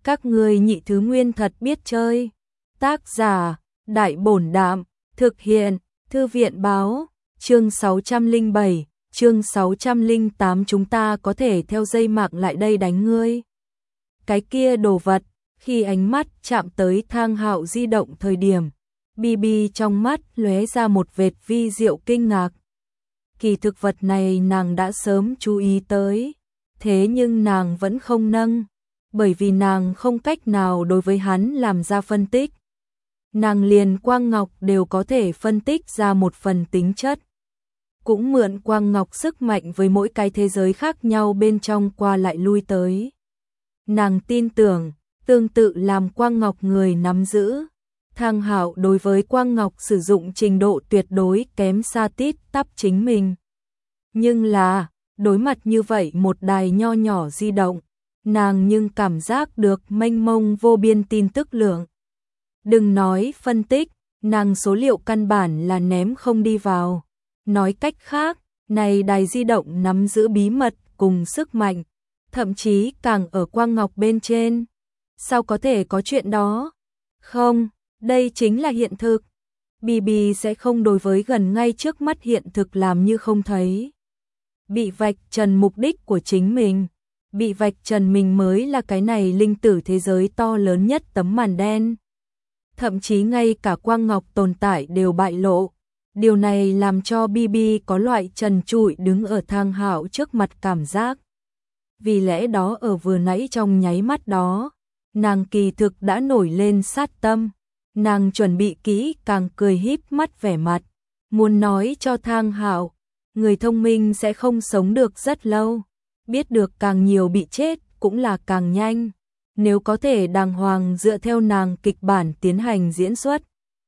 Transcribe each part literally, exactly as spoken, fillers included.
Các ngươi nhị thứ nguyên thật biết chơi. Tác giả, Đại Bổn Đạm, thực hiện, Thư viện Báo, chương sáu trăm lẻ bảy, chương sáu trăm lẻ tám chúng ta có thể theo dây mạng lại đây đánh ngươi. Cái kia đồ vật, khi ánh mắt chạm tới Thang Hạo di động thời điểm, Bi Bi trong mắt lóe ra một vệt vi diệu kinh ngạc. Kỳ thực vật này nàng đã sớm chú ý tới, thế nhưng nàng vẫn không nâng, bởi vì nàng không cách nào đối với hắn làm ra phân tích. Nàng liền quang ngọc đều có thể phân tích ra một phần tính chất. Cũng mượn quang ngọc sức mạnh với mỗi cái thế giới khác nhau bên trong qua lại lui tới. Nàng tin tưởng, tương tự làm quang ngọc người nắm giữ. Thang Hạo đối với quang ngọc sử dụng trình độ tuyệt đối kém xa tít tắp chính mình. Nhưng là, đối mặt như vậy một đài nho nhỏ di động, nàng nhưng cảm giác được mênh mông vô biên tin tức lượng. Đừng nói phân tích, nàng số liệu căn bản là ném không đi vào. Nói cách khác, này đài di động nắm giữ bí mật cùng sức mạnh, thậm chí càng ở quang ngọc bên trên. Sao có thể có chuyện đó? Không, đây chính là hiện thực. Bi Bi sẽ không đối với gần ngay trước mắt hiện thực làm như không thấy. Bị vạch trần mục đích của chính mình, bị vạch trần mình mới là cái này linh tử thế giới to lớn nhất tấm màn đen. Thậm chí ngay cả quang ngọc tồn tại đều bại lộ. Điều này làm cho Bi Bi có loại trần trụi đứng ở Thang Hạo trước mặt cảm giác. Vì lẽ đó ở vừa nãy trong nháy mắt đó, nàng kỳ thực đã nổi lên sát tâm. Nàng chuẩn bị kỹ càng cười híp mắt vẻ mặt, muốn nói cho Thang Hạo, người thông minh sẽ không sống được rất lâu, biết được càng nhiều bị chết cũng là càng nhanh. Nếu có thể đàng hoàng dựa theo nàng kịch bản tiến hành diễn xuất,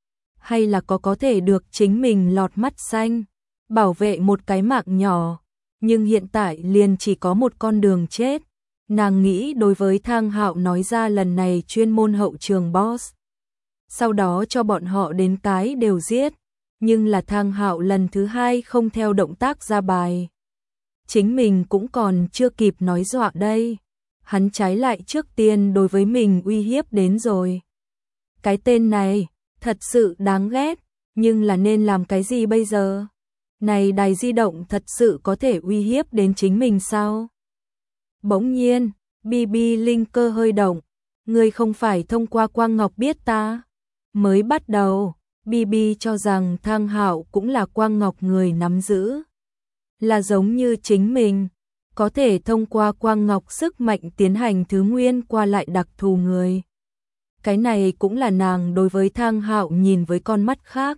hay là có có thể được chính mình lọt mắt xanh, bảo vệ một cái mạng nhỏ, nhưng hiện tại liền chỉ có một con đường chết. Nàng nghĩ đối với Thang Hạo nói ra lần này chuyên môn hậu trường boss, sau đó cho bọn họ đến cái đều giết, nhưng là Thang Hạo lần thứ hai không theo động tác ra bài. Chính mình cũng còn chưa kịp nói dọa đây, hắn trái lại trước tiên đối với mình uy hiếp đến rồi. Cái tên này, thật sự đáng ghét, nhưng là nên làm cái gì bây giờ? Này đài di động thật sự có thể uy hiếp đến chính mình sao? Bỗng nhiên, Bi Bi linh cơ hơi động, ngươi không phải thông qua quang ngọc biết ta. Mới bắt đầu, Bi Bi cho rằng Thang Hạo cũng là quang ngọc người nắm giữ. Là giống như chính mình, có thể thông qua quang ngọc sức mạnh tiến hành thứ nguyên qua lại đặc thù người. Cái này cũng là nàng đối với Thang Hạo nhìn với con mắt khác.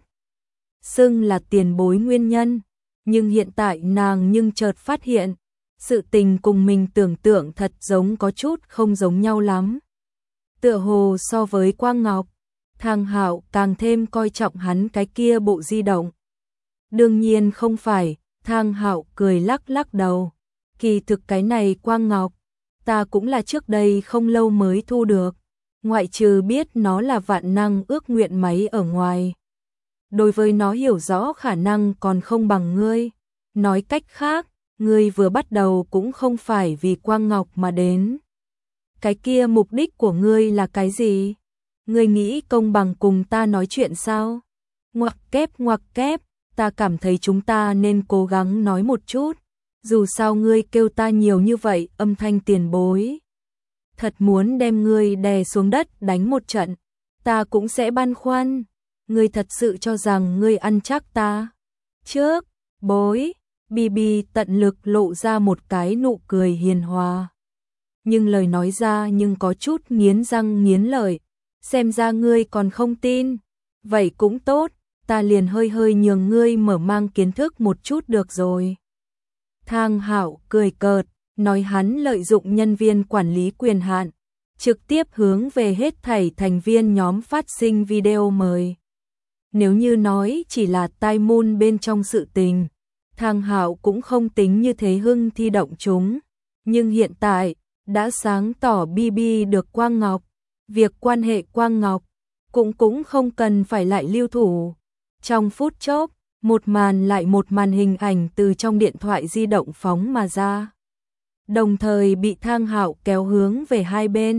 Xưng là tiền bối nguyên nhân, nhưng hiện tại nàng nhưng chợt phát hiện, sự tình cùng mình tưởng tượng thật giống có chút không giống nhau lắm. Tựa hồ so với quang ngọc, Thang Hạo càng thêm coi trọng hắn cái kia bộ di động. Đương nhiên không phải, Thang Hạo cười lắc lắc đầu. Kỳ thực cái này quang ngọc, ta cũng là trước đây không lâu mới thu được, ngoại trừ biết nó là vạn năng ước nguyện máy ở ngoài. Đối với nó hiểu rõ khả năng còn không bằng ngươi. Nói cách khác, ngươi vừa bắt đầu cũng không phải vì quang ngọc mà đến. Cái kia mục đích của ngươi là cái gì? Ngươi nghĩ công bằng cùng ta nói chuyện sao? Ngoặc kép ngoặc kép, ta cảm thấy chúng ta nên cố gắng nói một chút. Dù sao ngươi kêu ta nhiều như vậy, âm thanh tiền bối. Thật muốn đem ngươi đè xuống đất đánh một trận, ta cũng sẽ băn khoăn. Ngươi thật sự cho rằng ngươi ăn chắc ta? Trước, bối, Bi Bi tận lực lộ ra một cái nụ cười hiền hòa. Nhưng lời nói ra nhưng có chút nghiến răng nghiến lợi. Xem ra ngươi còn không tin. Vậy cũng tốt, ta liền hơi hơi nhường ngươi mở mang kiến thức một chút được rồi. Thang Hạo cười cợt, nói hắn lợi dụng nhân viên quản lý quyền hạn, trực tiếp hướng về hết thảy thành viên nhóm phát sinh video mời. Nếu như nói chỉ là tai môn bên trong sự tình, Thang Hạo cũng không tính như thế hưng thi động chúng. Nhưng hiện tại, đã sáng tỏ Bi Bi được quang ngọc, việc quan hệ quang ngọc, cũng cũng không cần phải lại lưu thủ. Trong phút chốc, một màn lại một màn hình ảnh từ trong điện thoại di động phóng mà ra. Đồng thời bị Thang Hạo kéo hướng về hai bên.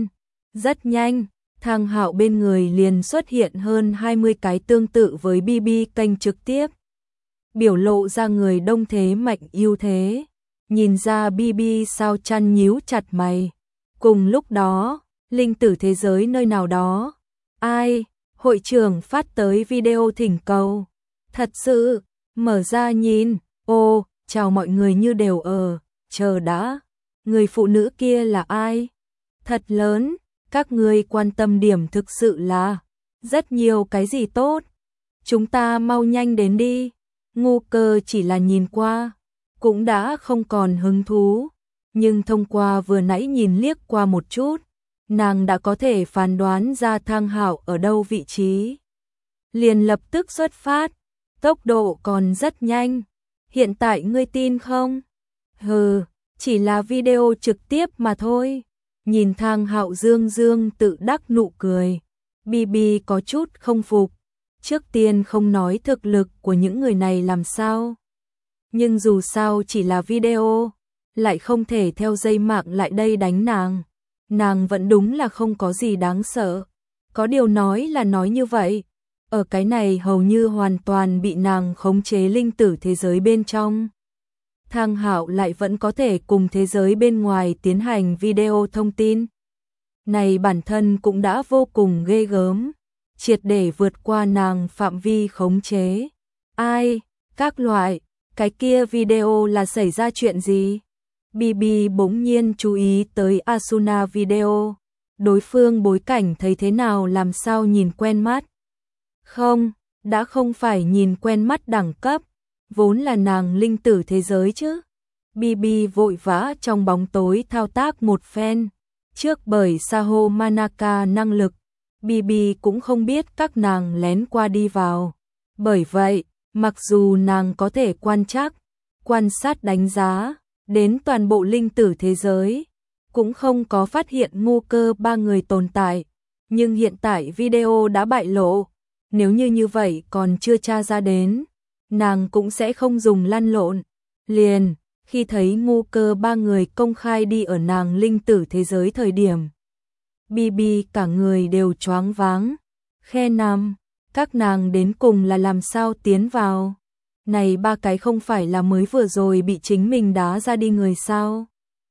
Rất nhanh, Thang Hạo bên người liền xuất hiện hơn hai mươi cái tương tự với bê bê kênh trực tiếp. Biểu lộ ra người đông thế mạnh ưu thế. Nhìn ra bê bê sao chăn nhíu chặt mày. Cùng lúc đó, linh tử thế giới nơi nào đó. Ai? Hội trưởng phát tới video thỉnh cầu. Thật sự, mở ra nhìn. Ô, chào mọi người như đều ở. Chờ đã. Người phụ nữ kia là ai? Thật lớn. Các ngươi quan tâm điểm thực sự là rất nhiều cái gì tốt. Chúng ta mau nhanh đến đi. Ngu Cơ chỉ là nhìn qua, cũng đã không còn hứng thú. Nhưng thông qua vừa nãy nhìn liếc qua một chút, nàng đã có thể phán đoán ra Thang Hạo ở đâu vị trí. Liền lập tức xuất phát, tốc độ còn rất nhanh. Hiện tại ngươi tin không? Hừ, chỉ là video trực tiếp mà thôi. Nhìn Thang Hạo dương dương tự đắc nụ cười, bê bê có chút không phục. Trước tiên không nói thực lực của những người này làm sao, nhưng dù sao chỉ là video, lại không thể theo dây mạng lại đây đánh nàng. Nàng vẫn đúng là không có gì đáng sợ. Có điều nói là nói như vậy, ở cái này hầu như hoàn toàn bị nàng khống chế linh tử thế giới bên trong. Thang Hạo lại vẫn có thể cùng thế giới bên ngoài tiến hành video thông tin. Này bản thân cũng đã vô cùng ghê gớm, triệt để vượt qua nàng phạm vi khống chế. Ai? Các loại, cái kia video là xảy ra chuyện gì? bê bê bỗng nhiên chú ý tới Asuna video. Đối phương bối cảnh thấy thế nào làm sao nhìn quen mắt? Không, đã không phải nhìn quen mắt đẳng cấp, vốn là nàng linh tử thế giới chứ. bê bê vội vã trong bóng tối thao tác một phen. Trước bởi Saho Manaka năng lực, bê bê cũng không biết các nàng lén qua đi vào. Bởi vậy, mặc dù nàng có thể quan trắc, quan sát đánh giá đến toàn bộ linh tử thế giới, cũng không có phát hiện Ngu Cơ ba người tồn tại. Nhưng hiện tại video đã bại lộ, nếu như như vậy còn chưa tra ra đến, nàng cũng sẽ không dùng lăn lộn. Liền, khi thấy Ngu Cơ ba người công khai đi ở nàng linh tử thế giới thời điểm, bê bê cả người đều choáng váng. Khe nằm, các nàng đến cùng là làm sao tiến vào? Này ba cái không phải là mới vừa rồi bị chính mình đá ra đi người sao?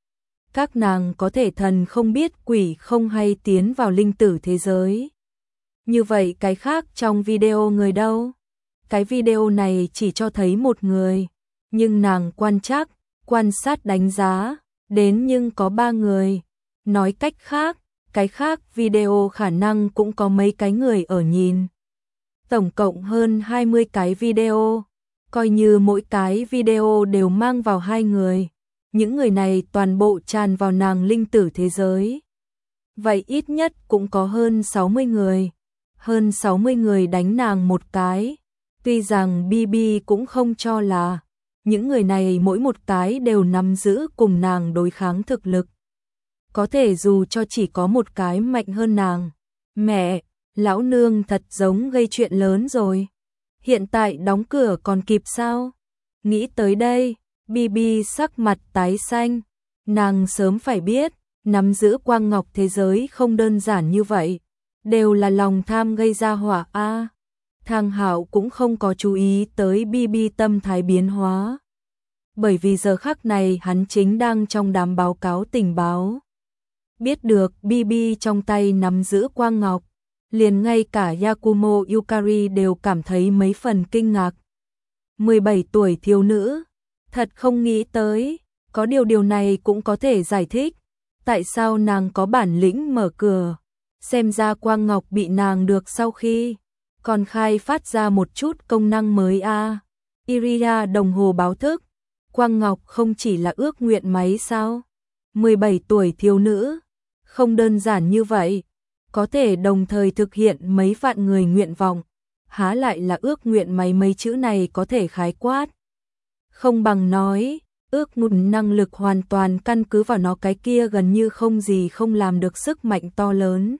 Các nàng có thể thần không biết quỷ không hay tiến vào linh tử thế giới. Như vậy cái khác trong video người đâu? Cái video này chỉ cho thấy một người, nhưng nàng quan trắc, quan sát đánh giá, đến nhưng có ba người. Nói cách khác, cái khác video khả năng cũng có mấy cái người ở nhìn. Tổng cộng hơn hai mươi cái video, coi như mỗi cái video đều mang vào hai người. Những người này toàn bộ tràn vào nàng linh tử thế giới. Vậy ít nhất cũng có hơn sáu mươi người. Hơn sáu mươi người đánh nàng một cái. Tuy rằng bê bê cũng không cho là những người này mỗi một cái đều nắm giữ cùng nàng đối kháng thực lực. Có thể dù cho chỉ có một cái mạnh hơn nàng. Mẹ, lão nương thật giống gây chuyện lớn rồi. Hiện tại đóng cửa còn kịp sao? Nghĩ tới đây, bê bê sắc mặt tái xanh. Nàng sớm phải biết, nắm giữ quang ngọc thế giới không đơn giản như vậy. Đều là lòng tham gây ra họa a. Thang Hạo cũng không có chú ý tới bê bê tâm thái biến hóa. Bởi vì giờ khắc này hắn chính đang trong đám báo cáo tình báo. Biết được bê bê trong tay nắm giữ quang ngọc, liền ngay cả Yakumo Yukari đều cảm thấy mấy phần kinh ngạc. mười bảy tuổi thiếu nữ, thật không nghĩ tới, có điều điều này cũng có thể giải thích. Tại sao nàng có bản lĩnh mở cửa, xem ra quang ngọc bị nàng được sau khi còn khai phát ra một chút công năng mới a. À. Iria đồng hồ báo thức, quang ngọc không chỉ là ước nguyện máy sao? mười bảy tuổi thiếu nữ, không đơn giản như vậy, có thể đồng thời thực hiện mấy vạn người nguyện vọng, há lại là ước nguyện máy mấy chữ này có thể khái quát. Không bằng nói, ước nguyện năng lực hoàn toàn căn cứ vào nó cái kia gần như không gì không làm được sức mạnh to lớn.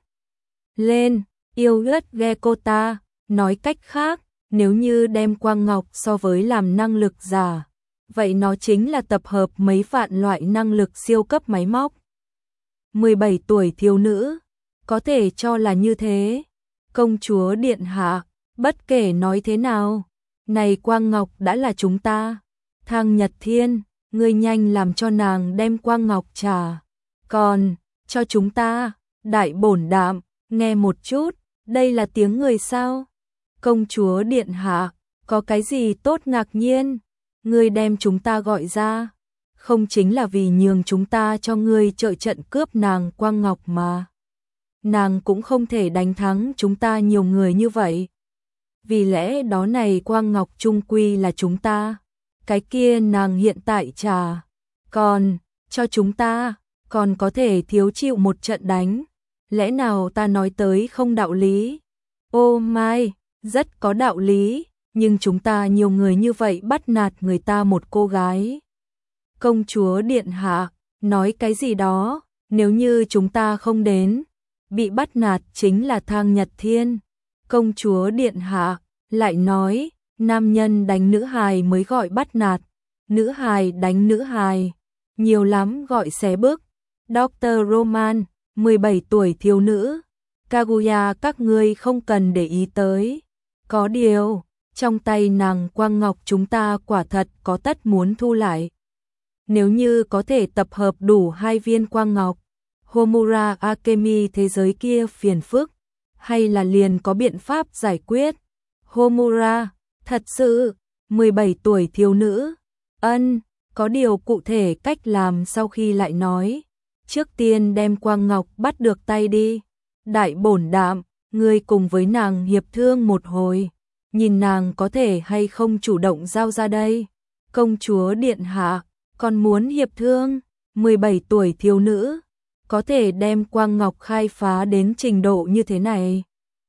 Lên, yêu ớt ghe cô ta, nói cách khác, nếu như đem quang ngọc so với làm năng lực giả, vậy nó chính là tập hợp mấy vạn loại năng lực siêu cấp máy móc. mười bảy tuổi thiếu nữ, có thể cho là như thế. Công chúa điện hạ, bất kể nói thế nào, này Quang Ngọc đã là chúng ta. Thang Nhật Thiên, ngươi nhanh làm cho nàng đem Quang Ngọc trả. Còn, cho chúng ta, đại bổn đạm, nghe một chút, đây là tiếng người sao? Công chúa điện hạ, có cái gì tốt ngạc nhiên? Ngươi đem chúng ta gọi ra, không chính là vì nhường chúng ta cho ngươi trợ trận cướp nàng Quang Ngọc mà. Nàng cũng không thể đánh thắng chúng ta nhiều người như vậy. Vì lẽ đó này Quang Ngọc chung quy là chúng ta. Cái kia nàng hiện tại trả. Còn, cho chúng ta, còn có thể thiếu chịu một trận đánh. Lẽ nào ta nói tới không đạo lý? Ô mai, rất có đạo lý, nhưng chúng ta nhiều người như vậy bắt nạt người ta một cô gái. Công chúa điện hạ, nói cái gì đó, nếu như chúng ta không đến, bị bắt nạt chính là Thang Nhật Thiên. Công chúa điện hạ, lại nói, nam nhân đánh nữ hài mới gọi bắt nạt, nữ hài đánh nữ hài, nhiều lắm gọi xé bước. Doctor Roman, mười bảy tuổi thiếu nữ, Kaguya các ngươi không cần để ý tới. Có điều, trong tay nàng Quang Ngọc chúng ta quả thật có tất muốn thu lại. Nếu như có thể tập hợp đủ hai viên Quang Ngọc, Homura Akemi thế giới kia phiền phức, hay là liền có biện pháp giải quyết. Homura, thật sự, mười bảy tuổi thiếu nữ, ân, có điều cụ thể cách làm sau khi lại nói. Trước tiên đem Quang Ngọc bắt được tay đi. Đại bổn đạm, ngươi cùng với nàng hiệp thương một hồi, nhìn nàng có thể hay không chủ động giao ra đây. Công chúa điện hạ, còn muốn hiệp thương, mười bảy tuổi thiếu nữ, có thể đem Quang Ngọc khai phá đến trình độ như thế này.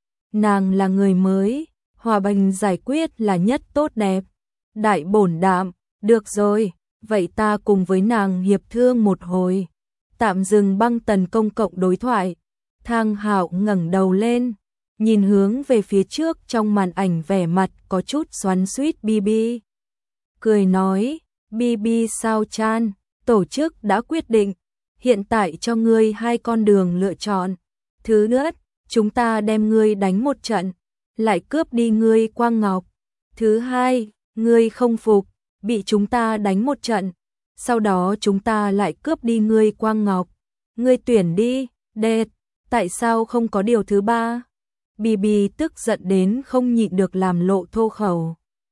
Nàng là người mới, hòa bình giải quyết là nhất tốt đẹp. Đại bổn đạm, được rồi, vậy ta cùng với nàng hiệp thương một hồi. Tạm dừng băng tần công cộng đối thoại. Thang Hạo ngẩng đầu lên, nhìn hướng về phía trước trong màn ảnh vẻ mặt có chút xoắn xuýt Bibi. Cười nói, Bibi sao chan, tổ chức đã quyết định, hiện tại cho ngươi hai con đường lựa chọn. Thứ nhất, chúng ta đem ngươi đánh một trận, lại cướp đi ngươi Quang Ngọc. Thứ hai, ngươi không phục, bị chúng ta đánh một trận, sau đó chúng ta lại cướp đi ngươi Quang Ngọc. Ngươi tuyển đi, đệt, tại sao không có điều thứ ba? Bibi tức giận đến không nhịn được làm lộ thô khẩu.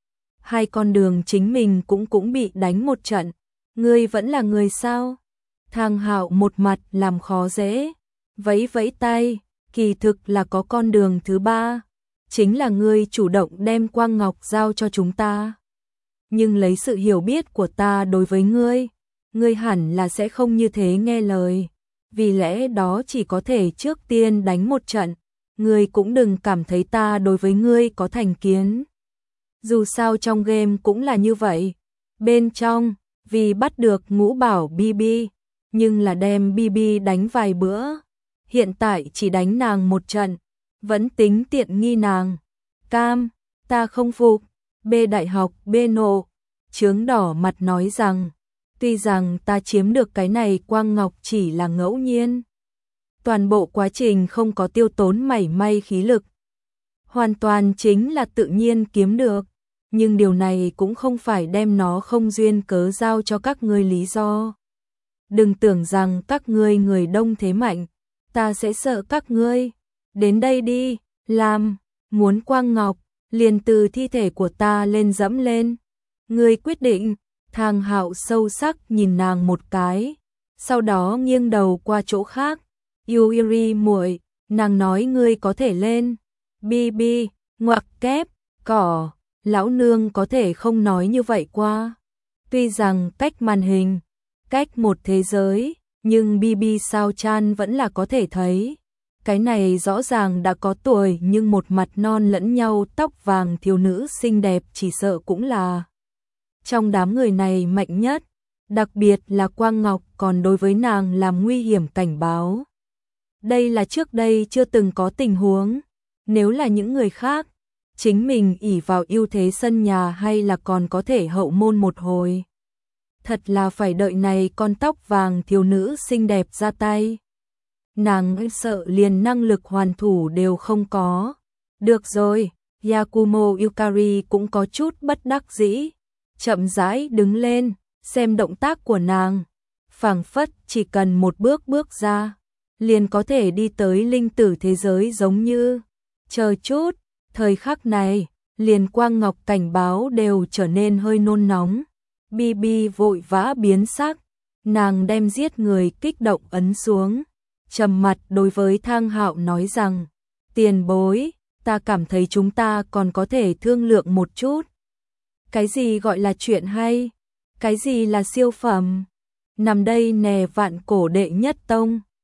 Hai con đường chính mình cũng cũng bị đánh một trận, ngươi vẫn là người sao? Thang Hạo một mặt làm khó dễ, vẫy vẫy tay, kỳ thực là có con đường thứ ba, chính là ngươi chủ động đem Quang Ngọc giao cho chúng ta. Nhưng lấy sự hiểu biết của ta đối với ngươi, ngươi hẳn là sẽ không như thế nghe lời, vì lẽ đó chỉ có thể trước tiên đánh một trận, ngươi cũng đừng cảm thấy ta đối với ngươi có thành kiến. Dù sao trong game cũng là như vậy, bên trong, vì bắt được Ngũ Bảo Bibi, nhưng là đem Bibi đánh vài bữa, hiện tại chỉ đánh nàng một trận, vẫn tính tiện nghi nàng. Cam, ta không phục. B đại học B nộ, chướng đỏ mặt nói rằng, tuy rằng ta chiếm được cái này Quang Ngọc chỉ là ngẫu nhiên, toàn bộ quá trình không có tiêu tốn mảy may khí lực, hoàn toàn chính là tự nhiên kiếm được, nhưng điều này cũng không phải đem nó không duyên cớ giao cho các ngươi lý do. Đừng tưởng rằng các ngươi người đông thế mạnh, ta sẽ sợ các ngươi. Đến đây đi, làm, muốn Quang Ngọc, liền từ thi thể của ta lên dẫm lên. Ngươi quyết định. Thang Hạo sâu sắc nhìn nàng một cái, sau đó nghiêng đầu qua chỗ khác. Yuri muội, nàng nói ngươi có thể lên. Bibi, ngoặc kép, cỏ, lão nương có thể không nói như vậy qua. Tuy rằng cách màn hình, cách một thế giới, nhưng Bibi sao chan vẫn là có thể thấy. Cái này rõ ràng đã có tuổi nhưng một mặt non lẫn nhau tóc vàng thiếu nữ xinh đẹp chỉ sợ cũng là trong đám người này mạnh nhất, đặc biệt là Quang Ngọc còn đối với nàng làm nguy hiểm cảnh báo. Đây là trước đây chưa từng có tình huống, nếu là những người khác, chính mình ỷ vào ưu thế sân nhà hay là còn có thể hậu môn một hồi. Thật là phải đợi này con tóc vàng thiếu nữ xinh đẹp ra tay. nàng sợ liền năng lực hoàn thủ đều không có. Được rồi, Yakumo Yukari cũng có chút bất đắc dĩ, chậm rãi đứng lên, xem động tác của nàng, phảng phất chỉ cần một bước bước ra, liền có thể đi tới linh tử thế giới giống như. Chờ chút, thời khắc này, liền quang ngọc cảnh báo đều trở nên hơi nôn nóng. Bibi vội vã biến sắc, nàng đem giết người kích động ấn xuống, trầm mặt đối với Thang Hạo nói rằng, tiền bối, ta cảm thấy chúng ta còn có thể thương lượng một chút. Cái gì gọi là chuyện hay? Cái gì là siêu phẩm? Nằm đây nè vạn cổ đệ nhất tông,